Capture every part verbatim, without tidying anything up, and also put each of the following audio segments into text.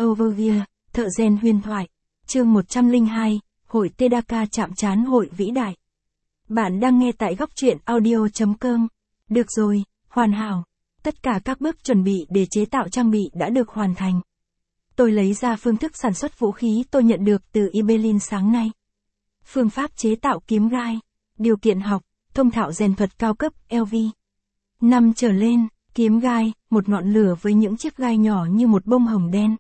Overview, thợ rèn huyền thoại. Chương một trăm lẻ hai, hội Tedaka chạm trán hội vĩ đại. Bạn đang nghe tại góc truyện audio chấm com. Được rồi, hoàn hảo. Tất cả các bước chuẩn bị để chế tạo trang bị đã được hoàn thành. Tôi lấy ra phương thức sản xuất vũ khí tôi nhận được từ Ibelin sáng nay. Phương pháp chế tạo kiếm gai. Điều kiện học, thông thạo rèn thuật cao cấp L V. năm trở lên, kiếm gai, một ngọn lửa với những chiếc gai nhỏ như một bông hồng đen.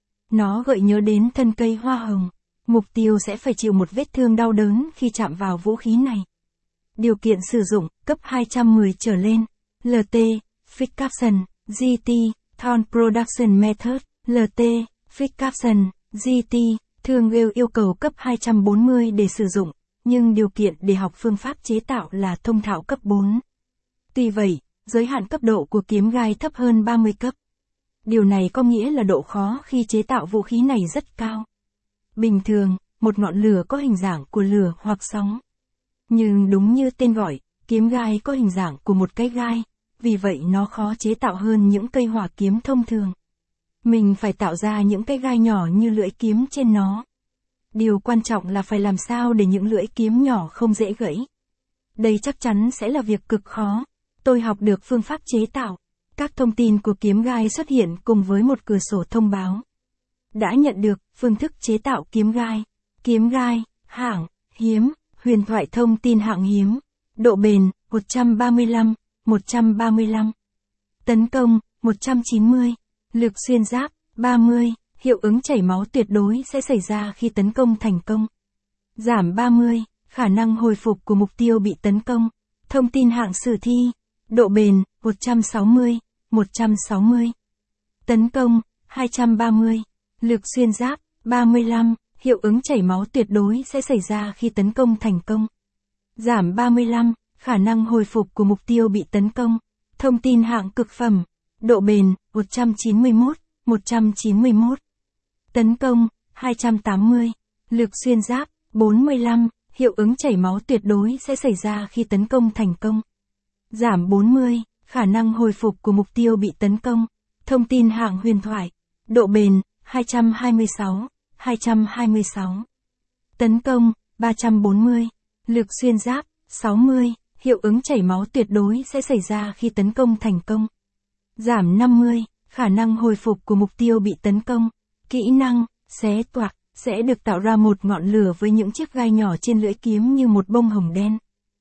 Nó gợi nhớ đến thân cây hoa hồng. Mục tiêu sẽ phải chịu một vết thương đau đớn khi chạm vào vũ khí này. Điều kiện sử dụng, cấp hai trăm mười trở lên. L T, Fix Caption, G T, Thorn Production Method, L T, Fix Caption, G T, thường yêu yêu cầu cấp hai trăm bốn mươi để sử dụng, nhưng điều kiện để học phương pháp chế tạo là thông thạo cấp bốn. Tuy vậy, giới hạn cấp độ của kiếm gai thấp hơn ba mươi cấp. Điều này có nghĩa là độ khó khi chế tạo vũ khí này rất cao. Bình thường, một ngọn lửa có hình dạng của lửa hoặc sóng. Nhưng đúng như tên gọi, kiếm gai có hình dạng của một cái gai, vì vậy nó khó chế tạo hơn những cây hỏa kiếm thông thường. Mình phải tạo ra những cái gai nhỏ như lưỡi kiếm trên nó. Điều quan trọng là phải làm sao để những lưỡi kiếm nhỏ không dễ gãy. Đây chắc chắn sẽ là việc cực khó. Tôi học được phương pháp chế tạo. Các thông tin của kiếm gai xuất hiện cùng với một cửa sổ thông báo. Đã nhận được phương thức chế tạo kiếm gai. Kiếm gai, hạng, hiếm, huyền thoại thông tin hạng hiếm. Độ bền, một trăm ba mươi lăm, một trăm ba mươi lăm. Tấn công, một trăm chín mươi. Lực xuyên giáp, ba mươi. Hiệu ứng chảy máu tuyệt đối sẽ xảy ra khi tấn công thành công. Giảm ba mươi. Khả năng hồi phục của mục tiêu bị tấn công. Thông tin hạng sử thi. Độ bền, một trăm sáu mươi, một trăm sáu mươi. Tấn công, hai trăm ba mươi. Lực xuyên giáp, ba mươi lăm. Hiệu ứng chảy máu tuyệt đối sẽ xảy ra khi tấn công thành công. Giảm ba mươi lăm. Khả năng hồi phục của mục tiêu bị tấn công. Thông tin hạng cực phẩm. Độ bền, một trăm chín mươi mốt, một trăm chín mươi mốt. Tấn công, hai trăm tám mươi. Lực xuyên giáp, bốn mươi lăm. Hiệu ứng chảy máu tuyệt đối sẽ xảy ra khi tấn công thành công. Giảm bốn mươi. Khả năng hồi phục của mục tiêu bị tấn công. Thông tin hạng huyền thoại. Độ bền, hai trăm hai mươi sáu, hai trăm hai mươi sáu. Tấn công, ba trăm bốn mươi. Lực xuyên giáp, sáu mươi. Hiệu ứng chảy máu tuyệt đối sẽ xảy ra khi tấn công thành công. Giảm năm mươi. Khả năng hồi phục của mục tiêu bị tấn công. Kỹ năng, xé toạc, sẽ được tạo ra một ngọn lửa với những chiếc gai nhỏ trên lưỡi kiếm như một bông hồng đen.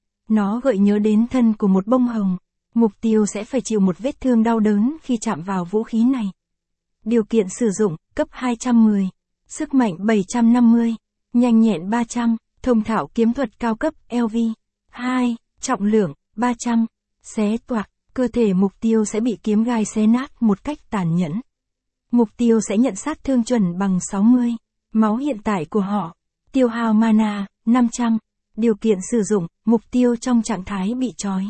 Nó gợi nhớ đến thân của một bông hồng. Mục tiêu sẽ phải chịu một vết thương đau đớn khi chạm vào vũ khí này. Điều kiện sử dụng, cấp hai trăm mười. Sức mạnh bảy trăm năm mươi. Nhanh nhẹn ba trăm. Thông thạo kiếm thuật cao cấp L V. hai. Trọng lượng, ba trăm. Xé toạc, cơ thể mục tiêu sẽ bị kiếm gai xé nát một cách tàn nhẫn. Mục tiêu sẽ nhận sát thương chuẩn bằng sáu mươi. Máu hiện tại của họ. Tiêu hao mana, năm trăm. Điều kiện sử dụng, mục tiêu trong trạng thái bị trói.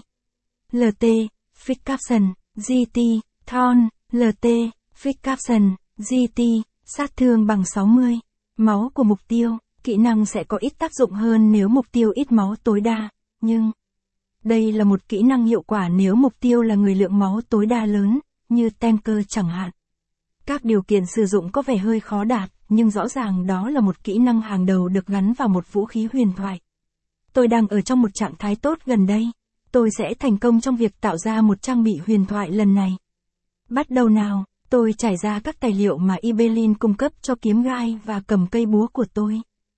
L T, Fix Caption, G T, Thorn, L T, Fix Caption, G T, sát thương bằng sáu mươi. Máu của mục tiêu, kỹ năng sẽ có ít tác dụng hơn nếu mục tiêu ít máu tối đa, nhưng đây là một kỹ năng hiệu quả nếu mục tiêu là người lượng máu tối đa lớn, như tanker chẳng hạn. Các điều kiện sử dụng có vẻ hơi khó đạt, nhưng rõ ràng đó là một kỹ năng hàng đầu được gắn vào một vũ khí huyền thoại. Tôi đang ở trong một trạng thái tốt gần đây. Tôi sẽ thành công trong việc tạo ra một trang bị huyền thoại lần này. Bắt đầu nào, tôi trải ra các tài liệu mà Ibelin cung cấp cho kiếm gai và cầm cây búa của tôi.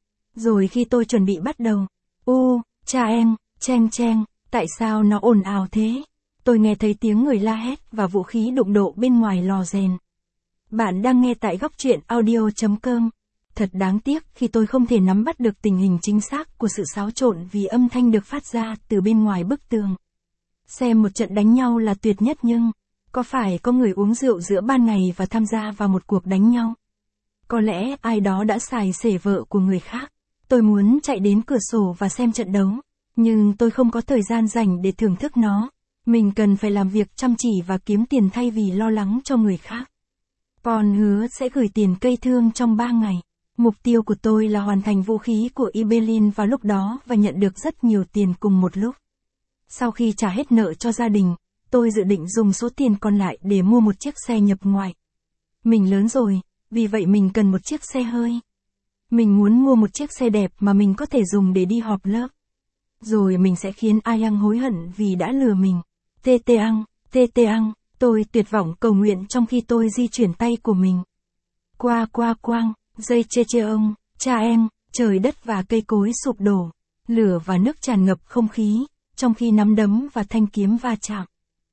Rồi khi tôi chuẩn bị bắt đầu, u, cha em, cheng cheng, tại sao nó ồn ào thế? Tôi nghe thấy tiếng người la hét và vũ khí đụng độ bên ngoài lò rèn. Bạn đang nghe tại góc truyện audio chấm com. Thật đáng tiếc khi tôi không thể nắm bắt được tình hình chính xác của sự xáo trộn vì âm thanh được phát ra từ bên ngoài bức tường. Xem một trận đánh nhau là tuyệt nhất nhưng, có phải có người uống rượu giữa ban ngày và tham gia vào một cuộc đánh nhau? Có lẽ ai đó đã xài xể vợ của người khác. Tôi muốn chạy đến cửa sổ và xem trận đấu, nhưng tôi không có thời gian dành để thưởng thức nó. Mình cần phải làm việc chăm chỉ và kiếm tiền thay vì lo lắng cho người khác. Còn hứa sẽ gửi tiền cây thương trong ba ngày. Mục tiêu của tôi là hoàn thành vũ khí của Ibelin vào lúc đó và nhận được rất nhiều tiền cùng một lúc. Sau khi trả hết nợ cho gia đình, tôi dự định dùng số tiền còn lại để mua một chiếc xe nhập ngoại. Mình lớn rồi, vì vậy mình cần một chiếc xe hơi. Mình muốn mua một chiếc xe đẹp mà mình có thể dùng để đi họp lớp. Rồi mình sẽ khiến Ayang hối hận vì đã lừa mình. Tê tê ăn, tê tê ăn, tôi tuyệt vọng cầu nguyện trong khi tôi di chuyển tay của mình. Qua qua quang, dây chê chê ông, cha em, trời đất và cây cối sụp đổ, lửa và nước tràn ngập không khí, trong khi nắm đấm và thanh kiếm va chạm.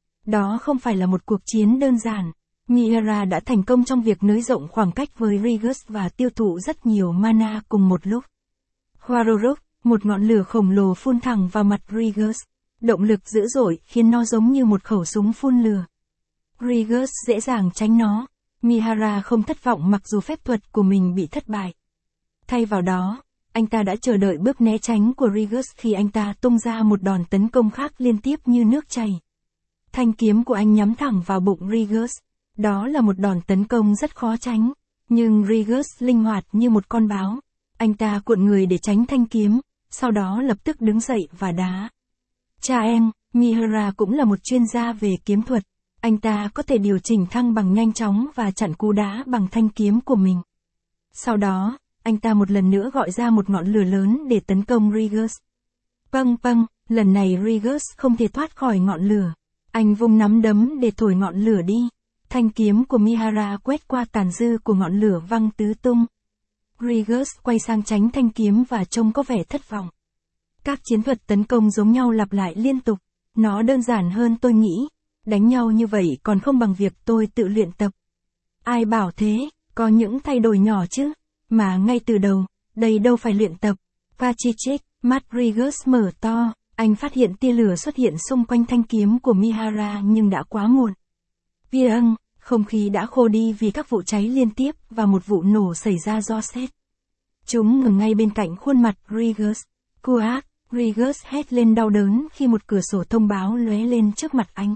Đó không phải là một cuộc chiến đơn giản. Mihara đã thành công trong việc nới rộng khoảng cách với Rigus và tiêu thụ rất nhiều mana cùng một lúc. Warorok, một ngọn lửa khổng lồ phun thẳng vào mặt Rigus. Động lực dữ dội khiến nó giống như một khẩu súng phun lửa. Rigus dễ dàng tránh nó. Mihara không thất vọng mặc dù phép thuật của mình bị thất bại. Thay vào đó, anh ta đã chờ đợi bước né tránh của Rigus khi anh ta tung ra một đòn tấn công khác liên tiếp như nước chảy. Thanh kiếm của anh nhắm thẳng vào bụng Rigus. Đó là một đòn tấn công rất khó tránh, nhưng Rigus linh hoạt như một con báo. Anh ta cuộn người để tránh thanh kiếm, sau đó lập tức đứng dậy và đá. Cha em, Mihara cũng là một chuyên gia về kiếm thuật. Anh ta có thể điều chỉnh thăng bằng nhanh chóng và chặn cú đá bằng thanh kiếm của mình. Sau đó, anh ta một lần nữa gọi ra một ngọn lửa lớn để tấn công Rigus. Pâng pâng, lần này Rigus không thể thoát khỏi ngọn lửa. Anh vung nắm đấm để thổi ngọn lửa đi. Thanh kiếm của Mihara quét qua tàn dư của ngọn lửa văng tứ tung. Rigus quay sang tránh thanh kiếm và trông có vẻ thất vọng. Các chiến thuật tấn công giống nhau lặp lại liên tục. Nó đơn giản hơn tôi nghĩ. Đánh nhau như vậy còn không bằng việc tôi tự luyện tập. Ai bảo thế, có những thay đổi nhỏ chứ. Mà ngay từ đầu, đây đâu phải luyện tập. Pachichik, mắt Rigus mở to. Anh phát hiện tia lửa xuất hiện xung quanh thanh kiếm của Mihara nhưng đã quá muộn. Vieng, không khí đã khô đi vì các vụ cháy liên tiếp và một vụ nổ xảy ra do sét. Chúng ngừng ngay bên cạnh khuôn mặt Rigus. Kuak, Rigus hét lên đau đớn khi một cửa sổ thông báo lóe lên trước mặt anh.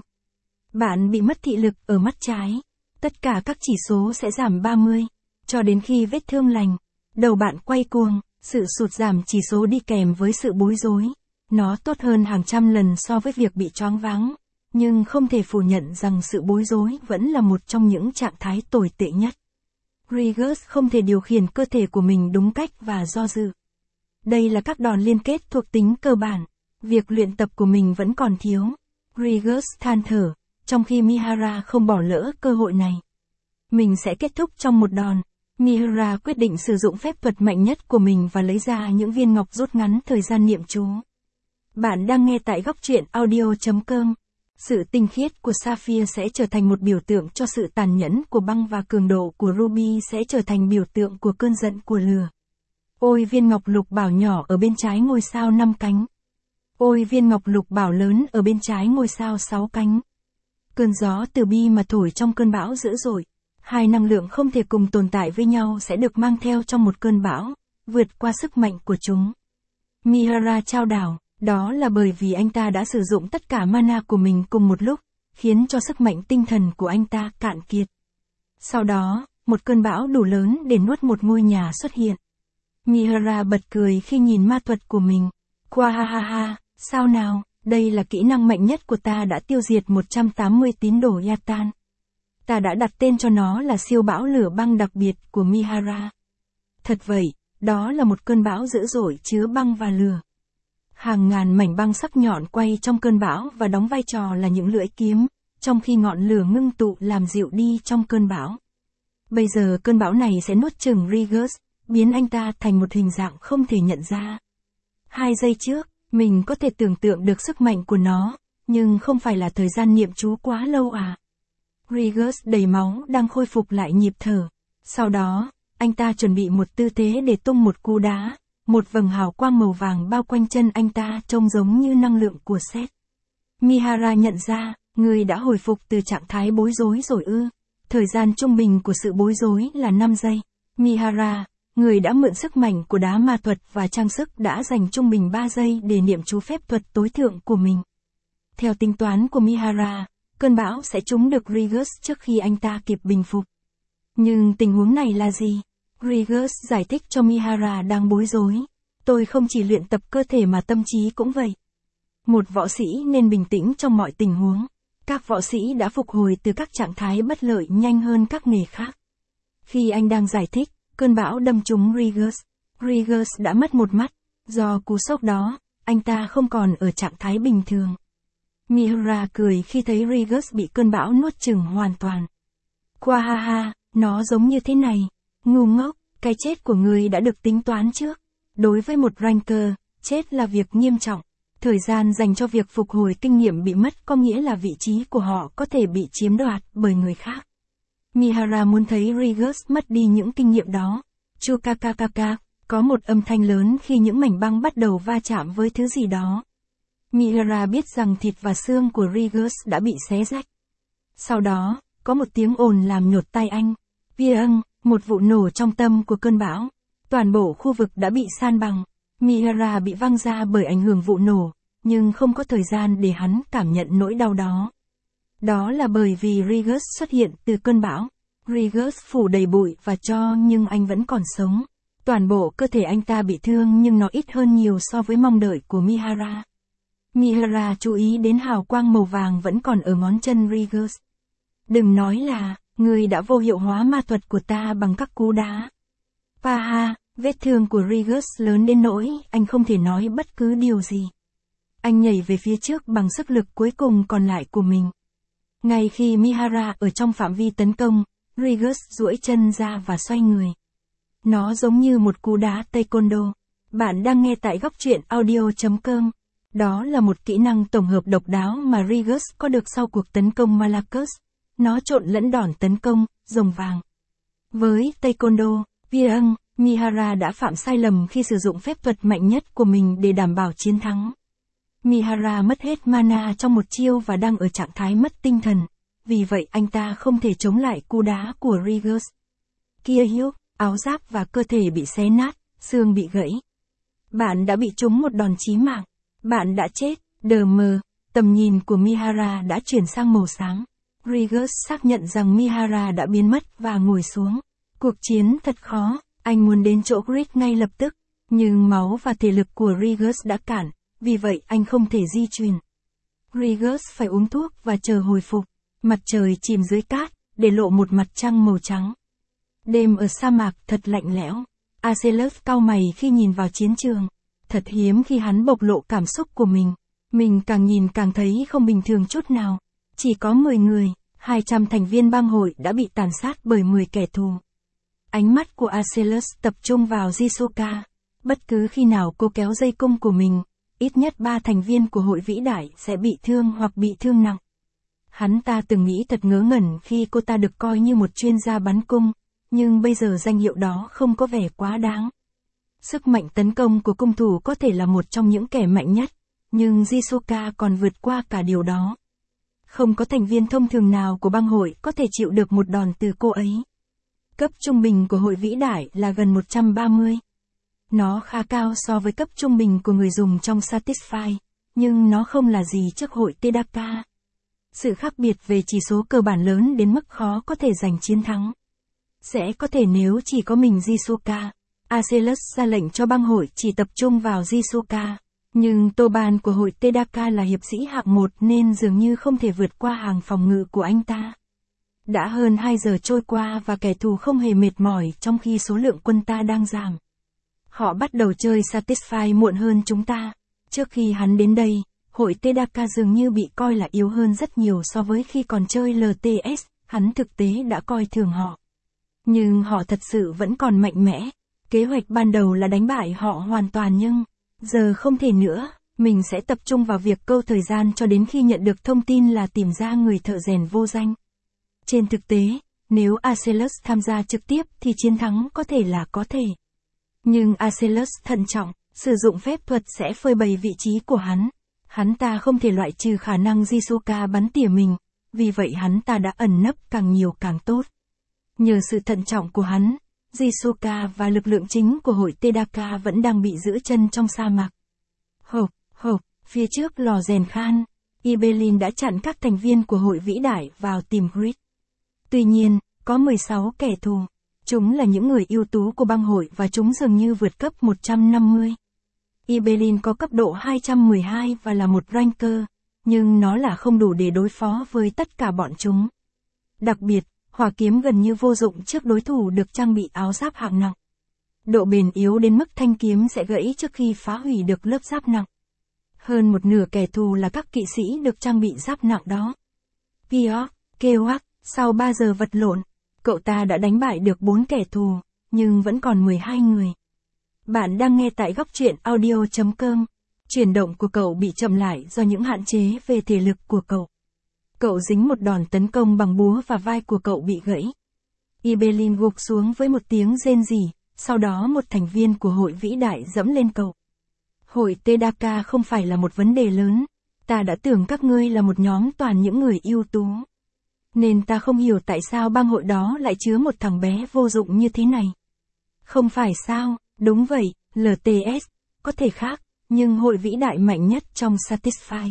Bạn bị mất thị lực ở mắt trái. Tất cả các chỉ số sẽ giảm ba mươi, cho đến khi vết thương lành. Đầu bạn quay cuồng, sự sụt giảm chỉ số đi kèm với sự bối rối. Nó tốt hơn hàng trăm lần so với việc bị choáng váng. Nhưng không thể phủ nhận rằng sự bối rối vẫn là một trong những trạng thái tồi tệ nhất. Rigus không thể điều khiển cơ thể của mình đúng cách và do dự. Đây là các đòn liên kết thuộc tính cơ bản. Việc luyện tập của mình vẫn còn thiếu. Rigus than thở, trong khi Mihara không bỏ lỡ cơ hội này. Mình sẽ kết thúc trong một đòn. Mihara quyết định sử dụng phép thuật mạnh nhất của mình và lấy ra những viên ngọc rút ngắn thời gian niệm chú. Bạn đang nghe tại góc truyện audio chấm com. Sự tinh khiết của Sapphire sẽ trở thành một biểu tượng cho sự tàn nhẫn của băng và cường độ của Ruby sẽ trở thành biểu tượng của cơn giận của lửa. Ôi viên ngọc lục bảo nhỏ ở bên trái ngôi sao năm cánh. Ôi viên ngọc lục bảo lớn ở bên trái ngôi sao sáu cánh. Cơn gió từ bi mà thổi trong cơn bão dữ dội. Hai năng lượng không thể cùng tồn tại với nhau sẽ được mang theo trong một cơn bão, vượt qua sức mạnh của chúng. Mihara trao đảo. Đó là bởi vì anh ta đã sử dụng tất cả mana của mình cùng một lúc, khiến cho sức mạnh tinh thần của anh ta cạn kiệt. Sau đó, một cơn bão đủ lớn để nuốt một ngôi nhà xuất hiện. Mihara bật cười khi nhìn ma thuật của mình. Qua ha ha ha, sao nào, đây là kỹ năng mạnh nhất của ta đã tiêu diệt một trăm tám mươi tín đồ Yatan. Ta đã đặt tên cho nó là siêu bão lửa băng đặc biệt của Mihara. Thật vậy, đó là một cơn bão dữ dội chứa băng và lửa. Hàng ngàn mảnh băng sắc nhọn quay trong cơn bão và đóng vai trò là những lưỡi kiếm, trong khi ngọn lửa ngưng tụ làm dịu đi trong cơn bão. Bây giờ cơn bão này sẽ nuốt chửng Rigus, biến anh ta thành một hình dạng không thể nhận ra. Hai giây trước, mình có thể tưởng tượng được sức mạnh của nó, nhưng không phải là thời gian niệm chú quá lâu à. Rigus đầy máu đang khôi phục lại nhịp thở. Sau đó, anh ta chuẩn bị một tư thế để tung một cú đá. Một vầng hào quang màu vàng bao quanh chân anh ta trông giống như năng lượng của sét. Mihara nhận ra, người đã hồi phục từ trạng thái bối rối rồi ư. Thời gian trung bình của sự bối rối là năm giây. Mihara, người đã mượn sức mạnh của đá ma thuật và trang sức đã dành trung bình ba giây để niệm chú phép thuật tối thượng của mình. Theo tính toán của Mihara, cơn bão sẽ trúng được Rigus trước khi anh ta kịp bình phục. Nhưng tình huống này là gì? Rigus giải thích cho Mihara đang bối rối. Tôi không chỉ luyện tập cơ thể mà tâm trí cũng vậy. Một võ sĩ nên bình tĩnh trong mọi tình huống. Các võ sĩ đã phục hồi từ các trạng thái bất lợi nhanh hơn các nghề khác. Khi anh đang giải thích, cơn bão đâm trúng Regis. Regis đã mất một mắt. Do cú sốc đó, anh ta không còn ở trạng thái bình thường. Mihara cười khi thấy Regis bị cơn bão nuốt chửng hoàn toàn. Qua ha ha, nó giống như thế này. Ngu ngốc, cái chết của người đã được tính toán trước. Đối với một ranker, chết là việc nghiêm trọng. Thời gian dành cho việc phục hồi kinh nghiệm bị mất có nghĩa là vị trí của họ có thể bị chiếm đoạt bởi người khác. Mihara muốn thấy Regis mất đi những kinh nghiệm đó. Chukakakaka, có một âm thanh lớn khi những mảnh băng bắt đầu va chạm với thứ gì đó. Mihara biết rằng thịt và xương của Regis đã bị xé rách. Sau đó, có một tiếng ồn làm nhột tai anh. Vieng, một vụ nổ trong tâm của cơn bão. Toàn bộ khu vực đã bị san bằng. Mihara bị văng ra bởi ảnh hưởng vụ nổ, nhưng không có thời gian để hắn cảm nhận nỗi đau đó. Đó là bởi vì Regis xuất hiện từ cơn bão. Regis phủ đầy bụi và tro nhưng anh vẫn còn sống. Toàn bộ cơ thể anh ta bị thương nhưng nó ít hơn nhiều so với mong đợi của Mihara. Mihara chú ý đến hào quang màu vàng vẫn còn ở ngón chân Regis. Đừng nói là, người đã vô hiệu hóa ma thuật của ta bằng các cú đá. Paha, vết thương của Regis lớn đến nỗi anh không thể nói bất cứ điều gì. Anh nhảy về phía trước bằng sức lực cuối cùng còn lại của mình. Ngay khi Mihara ở trong phạm vi tấn công, Regis duỗi chân ra và xoay người. Nó giống như một cú đá taekwondo. Bạn đang nghe tại góc truyện audio chấm com. Đó là một kỹ năng tổng hợp độc đáo mà Regis có được sau cuộc tấn công Malakos. Nó trộn lẫn đòn tấn công, rồng vàng. Với taekwondo, Vieng, Mihara đã phạm sai lầm khi sử dụng phép thuật mạnh nhất của mình để đảm bảo chiến thắng. Mihara mất hết mana trong một chiêu và đang ở trạng thái mất tinh thần. Vì vậy anh ta không thể chống lại cú đá của Regis. Kia hiếu, áo giáp và cơ thể bị xé nát, xương bị gãy. Bạn đã bị trúng một đòn chí mạng. Bạn đã chết. Đờ mờ, tầm nhìn của Mihara đã chuyển sang màu xám. Regis xác nhận rằng Mihara đã biến mất và ngồi xuống. Cuộc chiến thật khó, anh muốn đến chỗ Grid ngay lập tức. Nhưng máu và thể lực của Regis đã cản, vì vậy anh không thể di chuyển. Regis phải uống thuốc và chờ hồi phục. Mặt trời chìm dưới cát, để lộ một mặt trăng màu trắng. Đêm ở sa mạc thật lạnh lẽo. Acelus cau mày khi nhìn vào chiến trường. Thật hiếm khi hắn bộc lộ cảm xúc của mình. Mình càng nhìn càng thấy không bình thường chút nào. Chỉ có mười người, hai trăm thành viên bang hội đã bị tàn sát bởi mười kẻ thù. Ánh mắt của Acelus tập trung vào Jisoka. Bất cứ khi nào cô kéo dây cung của mình, ít nhất ba thành viên của hội vĩ đại sẽ bị thương hoặc bị thương nặng. Hắn ta từng nghĩ thật ngớ ngẩn khi cô ta được coi như một chuyên gia bắn cung, nhưng bây giờ danh hiệu đó không có vẻ quá đáng. Sức mạnh tấn công của cung thủ có thể là một trong những kẻ mạnh nhất, nhưng Jisoka còn vượt qua cả điều đó. Không có thành viên thông thường nào của bang hội có thể chịu được một đòn từ cô ấy. Cấp trung bình của hội vĩ đại là gần một trăm ba mươi. Nó khá cao so với cấp trung bình của người dùng trong Satisfy, nhưng nó không là gì trước hội Tedaka. Sự khác biệt về chỉ số cơ bản lớn đến mức khó có thể giành chiến thắng. Sẽ có thể nếu chỉ có mình Jisoka. Acelus ra lệnh cho bang hội chỉ tập trung vào Jisoka. Nhưng Toban của hội Tedaka là hiệp sĩ hạng một nên dường như không thể vượt qua hàng phòng ngự của anh ta. Đã hơn hai giờ trôi qua và kẻ thù không hề mệt mỏi trong khi số lượng quân ta đang giảm. Họ bắt đầu chơi Satisfy muộn hơn chúng ta. Trước khi hắn đến đây, hội Tedaka dường như bị coi là yếu hơn rất nhiều so với khi còn chơi lờ tê ét, hắn thực tế đã coi thường họ. Nhưng họ thật sự vẫn còn mạnh mẽ. Kế hoạch ban đầu là đánh bại họ hoàn toàn nhưng, giờ không thể nữa, mình sẽ tập trung vào việc câu thời gian cho đến khi nhận được thông tin là tìm ra người thợ rèn vô danh. Trên thực tế, nếu Acelus tham gia trực tiếp thì chiến thắng có thể là có thể. Nhưng Acelus thận trọng, sử dụng phép thuật sẽ phơi bày vị trí của hắn. Hắn ta không thể loại trừ khả năng Jisoka bắn tỉa mình, vì vậy hắn ta đã ẩn nấp càng nhiều càng tốt. Nhờ sự thận trọng của hắn, Jisoka và lực lượng chính của hội Tedaka vẫn đang bị giữ chân trong sa mạc. Hộp, hộp, phía trước lò rèn khan, Ibelin đã chặn các thành viên của hội vĩ đại vào tìm Grid. Tuy nhiên, có mười sáu kẻ thù. Chúng là những người ưu tú của bang hội và chúng dường như vượt cấp một trăm năm mươi. Ibelin có cấp độ hai trăm mười hai và là một ranker, nhưng nó là không đủ để đối phó với tất cả bọn chúng. Đặc biệt, Hỏa kiếm gần như vô dụng trước đối thủ được trang bị áo giáp hạng nặng. Độ bền yếu đến mức thanh kiếm sẽ gãy trước khi phá hủy được lớp giáp nặng. Hơn một nửa kẻ thù là các kỵ sĩ được trang bị giáp nặng đó. Piotr Keouac, sau ba giờ vật lộn, cậu ta đã đánh bại được bốn kẻ thù, nhưng vẫn còn mười hai người. Bạn đang nghe tại góc truyện audio chấm com. Chuyển động của cậu bị chậm lại do những hạn chế về thể lực của cậu. Cậu dính một đòn tấn công bằng búa và vai của cậu bị gãy. Ibelin gục xuống với một tiếng rên rỉ, sau đó một thành viên của hội vĩ đại dẫm lên cậu. Hội Tedaka không phải là một vấn đề lớn, ta đã tưởng các ngươi là một nhóm toàn những người ưu tú. Nên ta không hiểu tại sao bang hội đó lại chứa một thằng bé vô dụng như thế này. Không phải sao, đúng vậy, lờ tê ét, có thể khác, nhưng hội vĩ đại mạnh nhất trong Satisfy.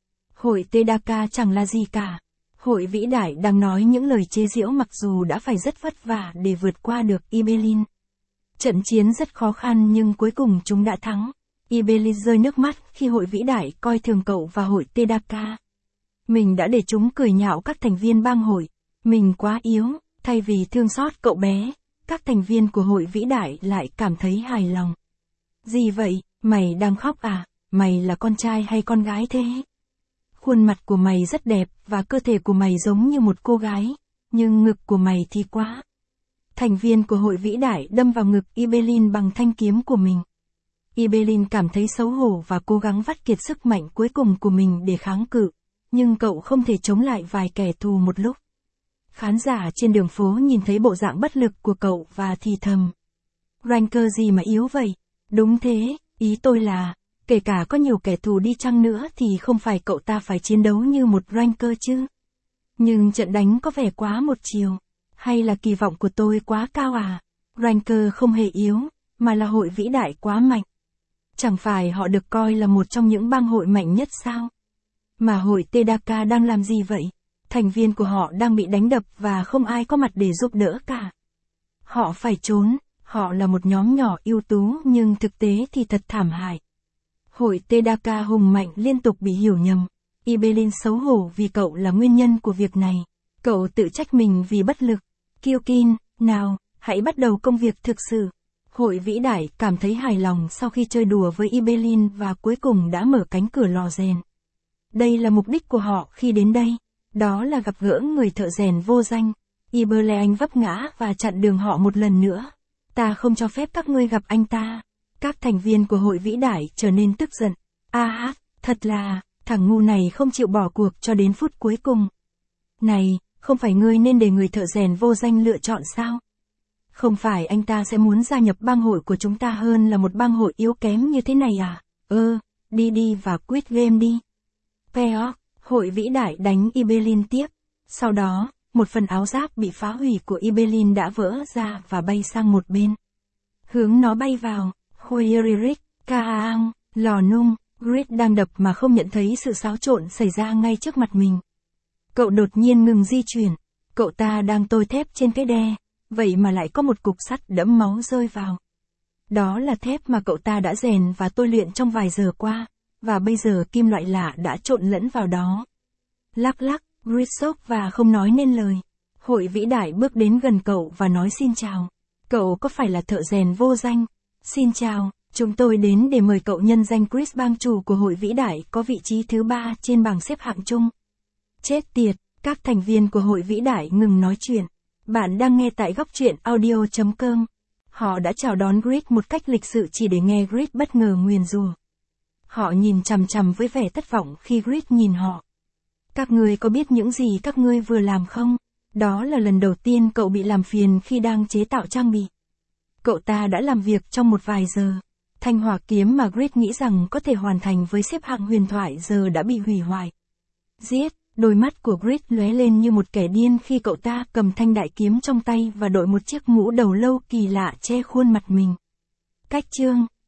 Hội Tedaka chẳng là gì cả. Hội vĩ đại đang nói những lời chế giễu mặc dù đã phải rất vất vả để vượt qua được Ibelin. Trận chiến rất khó khăn nhưng cuối cùng chúng đã thắng. Ibelin rơi nước mắt khi hội vĩ đại coi thường cậu và hội Tedaka. Mình đã để chúng cười nhạo các thành viên bang hội. Mình quá yếu, thay vì thương xót cậu bé, các thành viên của hội vĩ đại lại cảm thấy hài lòng. Gì vậy, mày đang khóc à? Mày là con trai hay con gái thế? Khuôn mặt của mày rất đẹp và cơ thể của mày giống như một cô gái, nhưng ngực của mày thì quá. Thành viên của hội vĩ đại đâm vào ngực Ibelin bằng thanh kiếm của mình. Ibelin cảm thấy xấu hổ và cố gắng vắt kiệt sức mạnh cuối cùng của mình để kháng cự, nhưng cậu không thể chống lại vài kẻ thù một lúc. Khán giả trên đường phố nhìn thấy bộ dạng bất lực của cậu và thì thầm. Ranker gì mà yếu vậy? Đúng thế, ý tôi là, kể cả có nhiều kẻ thù đi chăng nữa thì không phải cậu ta phải chiến đấu như một Ranker chứ. Nhưng trận đánh có vẻ quá một chiều. Hay là kỳ vọng của tôi quá cao à? Ranker không hề yếu, mà là hội vĩ đại quá mạnh. Chẳng phải họ được coi là một trong những bang hội mạnh nhất sao? Mà hội Tedaka đang làm gì vậy? Thành viên của họ đang bị đánh đập và không ai có mặt để giúp đỡ cả. Họ phải trốn, họ là một nhóm nhỏ ưu tú nhưng thực tế thì thật thảm hại. Hội Tedaka hùng mạnh liên tục bị hiểu nhầm. Ibelin xấu hổ vì cậu là nguyên nhân của việc này. Cậu tự trách mình vì bất lực. Kyokin, nào, hãy bắt đầu công việc thực sự. Hội vĩ đại cảm thấy hài lòng sau khi chơi đùa với Ibelin và cuối cùng đã mở cánh cửa lò rèn. Đây là mục đích của họ khi đến đây. Đó là gặp gỡ người thợ rèn vô danh. Ibelin vấp ngã và chặn đường họ một lần nữa. Ta không cho phép các ngươi gặp anh ta. Các thành viên của hội vĩ đại trở nên tức giận. A hát, thật là, thằng ngu này không chịu bỏ cuộc cho đến phút cuối cùng. Này, không phải ngươi nên để người thợ rèn vô danh lựa chọn sao? Không phải anh ta sẽ muốn gia nhập bang hội của chúng ta hơn là một bang hội yếu kém như thế này à? Ơ, đi đi và quit game đi. Peok, hội vĩ đại đánh Ibelin tiếp. Sau đó, một phần áo giáp bị phá hủy của Ibelin đã vỡ ra và bay sang một bên. Hướng nó bay vào, Hoyeririk, Kaang, lò nung, Grit đang đập mà không nhận thấy sự xáo trộn xảy ra ngay trước mặt mình. Cậu đột nhiên ngừng di chuyển. Cậu ta đang tôi thép trên cái đe, vậy mà lại có một cục sắt đẫm máu rơi vào. Đó là thép mà cậu ta đã rèn và tôi luyện trong vài giờ qua, và bây giờ kim loại lạ đã trộn lẫn vào đó. Lắc lắc, Grit sốc và không nói nên lời. Hội vĩ đại bước đến gần cậu và nói xin chào. Cậu có phải là thợ rèn vô danh? Xin chào, chúng tôi đến để mời cậu nhân danh Chris, bang chủ của hội vĩ đại có vị trí thứ ba trên bảng xếp hạng chung. Chết tiệt, các thành viên của hội vĩ đại ngừng nói chuyện. Bạn đang nghe tại góc truyện audio chấm com. Họ đã chào đón Grit một cách lịch sự chỉ để nghe Grit bất ngờ nguyền rủa. Họ nhìn chằm chằm với vẻ thất vọng khi Grit nhìn họ. Các ngươi có biết những gì các ngươi vừa làm không? Đó là lần đầu tiên cậu bị làm phiền khi đang chế tạo trang bị. Cậu ta đã làm việc trong một vài giờ. Thanh hỏa kiếm mà Grit nghĩ rằng có thể hoàn thành với xếp hạng huyền thoại giờ đã bị hủy hoại. Giết, đôi mắt của Grit lóe lên như một kẻ điên khi cậu ta cầm thanh đại kiếm trong tay và đội một chiếc mũ đầu lâu kỳ lạ che khuôn mặt mình. Cách chương